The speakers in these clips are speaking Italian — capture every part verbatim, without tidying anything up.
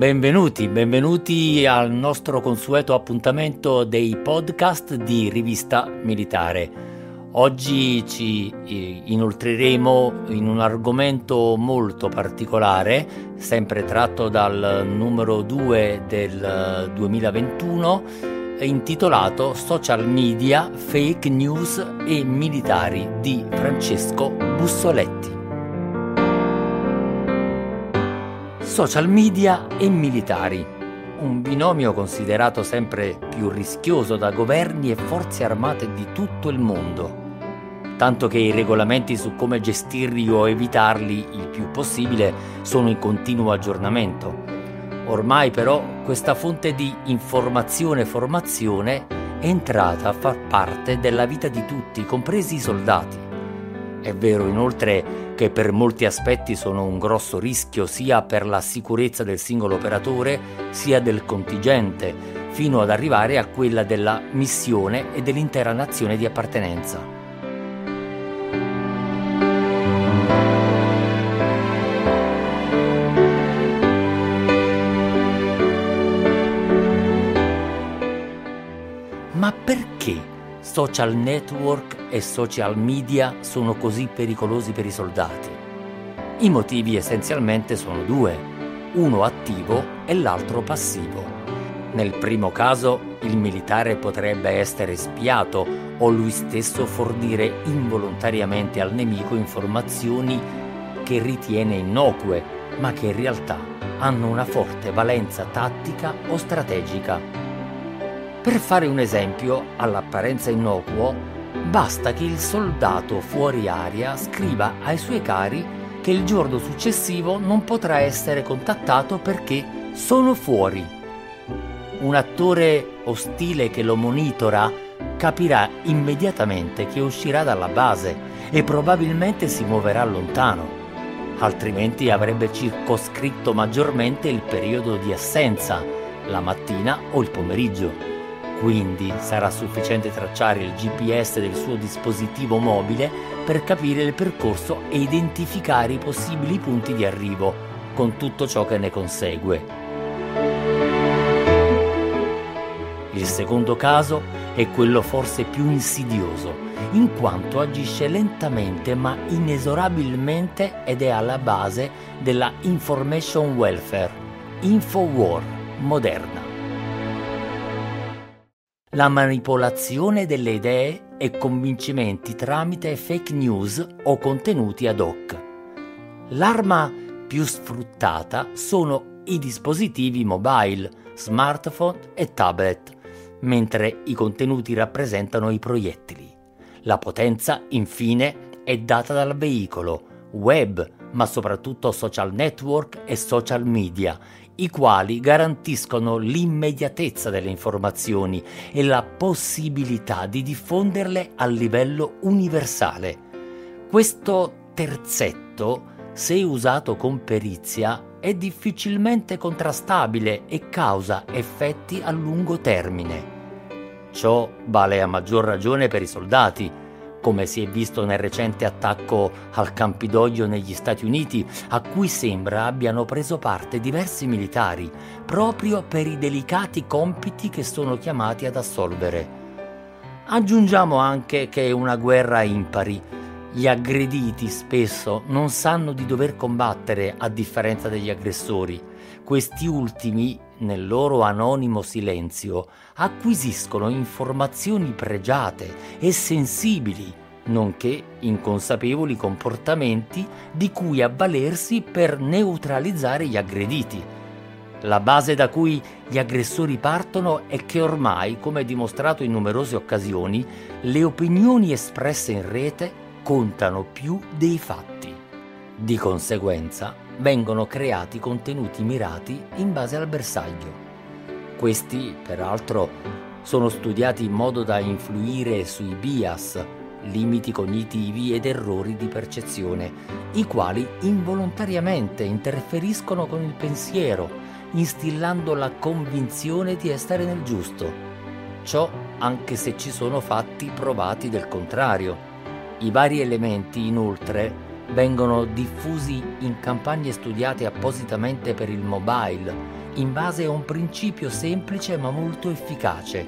Benvenuti, benvenuti al nostro consueto appuntamento dei podcast di Rivista Militare. Oggi ci inoltreremo in un argomento molto particolare, sempre tratto dal numero due del duemilaventuno, intitolato Social Media, Fake News e Militari di Francesco Bussoletti. Social media e militari, un binomio considerato sempre più rischioso da governi e forze armate di tutto il mondo, tanto che i regolamenti su come gestirli o evitarli il più possibile sono in continuo aggiornamento. Ormai però questa fonte di informazione e formazione è entrata a far parte della vita di tutti, compresi i soldati. È vero inoltre che per molti aspetti sono un grosso rischio sia per la sicurezza del singolo operatore sia del contingente, fino ad arrivare a quella della missione e dell'intera nazione di appartenenza. Ma perché social network e social media sono così pericolosi per i soldati? I motivi essenzialmente sono due, uno attivo e l'altro passivo. Nel primo caso il militare potrebbe essere spiato o lui stesso fornire involontariamente al nemico informazioni che ritiene innocue, ma che in realtà hanno una forte valenza tattica o strategica. Per fare un esempio all'apparenza innocuo, basta che il soldato fuori aria scriva ai suoi cari che il giorno successivo non potrà essere contattato perché sono fuori. Un attore ostile che lo monitora capirà immediatamente che uscirà dalla base e probabilmente si muoverà lontano, altrimenti avrebbe circoscritto maggiormente il periodo di assenza, la mattina o il pomeriggio. Quindi sarà sufficiente tracciare il G P S del suo dispositivo mobile per capire il percorso e identificare i possibili punti di arrivo, con tutto ciò che ne consegue. Il secondo caso è quello forse più insidioso, in quanto agisce lentamente ma inesorabilmente ed è alla base della information welfare, infowar moderna. La manipolazione delle idee e convincimenti tramite fake news o contenuti ad hoc. L'arma più sfruttata sono i dispositivi mobile, smartphone e tablet, mentre i contenuti rappresentano i proiettili. La potenza, infine, è data dal veicolo, web, ma soprattutto social network e social media, i quali garantiscono l'immediatezza delle informazioni e la possibilità di diffonderle a livello universale. Questo terzetto, se usato con perizia, è difficilmente contrastabile e causa effetti a lungo termine. Ciò vale a maggior ragione per i soldati, come si è visto nel recente attacco al Campidoglio negli Stati Uniti, a cui sembra abbiano preso parte diversi militari, proprio per i delicati compiti che sono chiamati ad assolvere. Aggiungiamo anche che è una guerra impari. Gli aggrediti spesso non sanno di dover combattere a differenza degli aggressori. Questi ultimi, nel loro anonimo silenzio, acquisiscono informazioni pregiate e sensibili, nonché inconsapevoli comportamenti di cui avvalersi per neutralizzare gli aggrediti. La base da cui gli aggressori partono è che ormai, come dimostrato in numerose occasioni, le opinioni espresse in rete contano più dei fatti. Di conseguenza, vengono creati contenuti mirati in base al bersaglio. Questi, peraltro, sono studiati in modo da influire sui bias, limiti cognitivi ed errori di percezione, i quali involontariamente interferiscono con il pensiero, instillando la convinzione di essere nel giusto. Ciò anche se ci sono fatti provati del contrario. I vari elementi, inoltre, vengono diffusi in campagne studiate appositamente per il mobile, in base a un principio semplice ma molto efficace.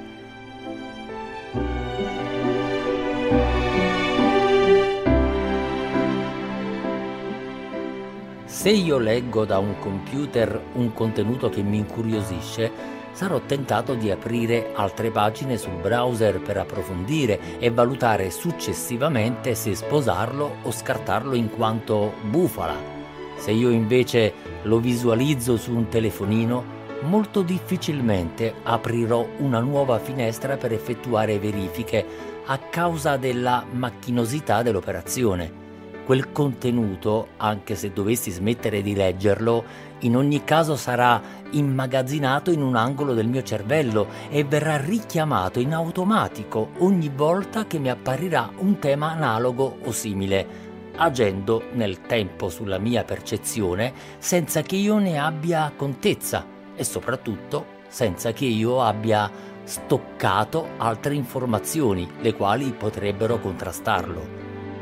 Se io leggo da un computer un contenuto che mi incuriosisce, sarò tentato di aprire altre pagine sul browser per approfondire e valutare successivamente se sposarlo o scartarlo in quanto bufala. Se io invece lo visualizzo su un telefonino, molto difficilmente aprirò una nuova finestra per effettuare verifiche a causa della macchinosità dell'operazione. Quel contenuto, anche se dovessi smettere di leggerlo, in ogni caso sarà immagazzinato in un angolo del mio cervello e verrà richiamato in automatico ogni volta che mi apparirà un tema analogo o simile, agendo nel tempo sulla mia percezione senza che io ne abbia contezza e soprattutto senza che io abbia stoccato altre informazioni, le quali potrebbero contrastarlo.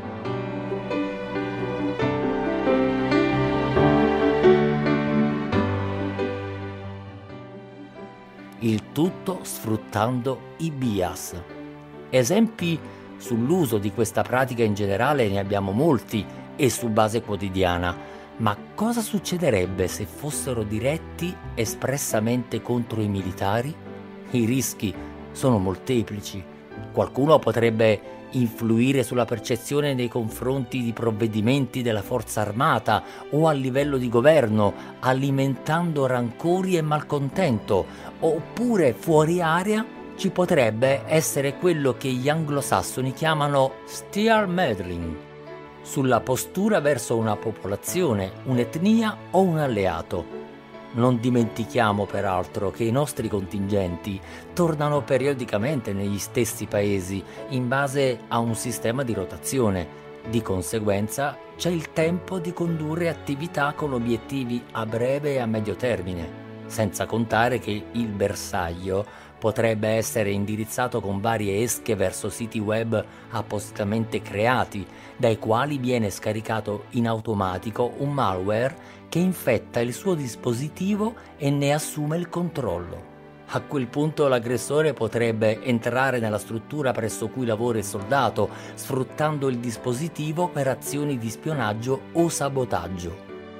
Il tutto sfruttando i bias. Esempi sull'uso di questa pratica in generale ne abbiamo molti e su base quotidiana, ma cosa succederebbe se fossero diretti espressamente contro i militari? I rischi sono molteplici. Qualcuno potrebbe influire sulla percezione nei confronti di provvedimenti della forza armata o a livello di governo, alimentando rancori e malcontento, oppure fuori area ci potrebbe essere quello che gli anglosassoni chiamano steer meddling, sulla postura verso una popolazione, un'etnia o un alleato. Non dimentichiamo peraltro che i nostri contingenti tornano periodicamente negli stessi paesi in base a un sistema di rotazione. Di conseguenza c'è il tempo di condurre attività con obiettivi a breve e a medio termine, senza contare che il bersaglio potrebbe essere indirizzato con varie esche verso siti web appositamente creati, dai quali viene scaricato in automatico un malware che infetta il suo dispositivo e ne assume il controllo. A quel punto l'aggressore potrebbe entrare nella struttura presso cui lavora il soldato, sfruttando il dispositivo per azioni di spionaggio o sabotaggio.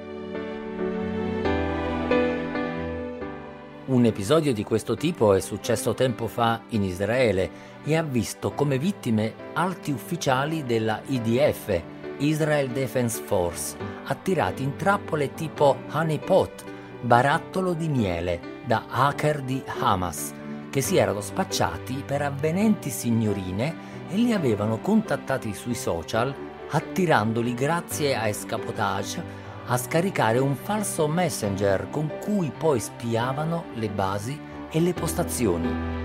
Un episodio di questo tipo è successo tempo fa in Israele e ha visto come vittime alti ufficiali della I D F, Israel Defense Force, attirati in trappole tipo honeypot, barattolo di miele, da hacker di Hamas, che si erano spacciati per avvenenti signorine e li avevano contattati sui social, attirandoli grazie a escamotage a scaricare un falso messenger con cui poi spiavano le basi e le postazioni.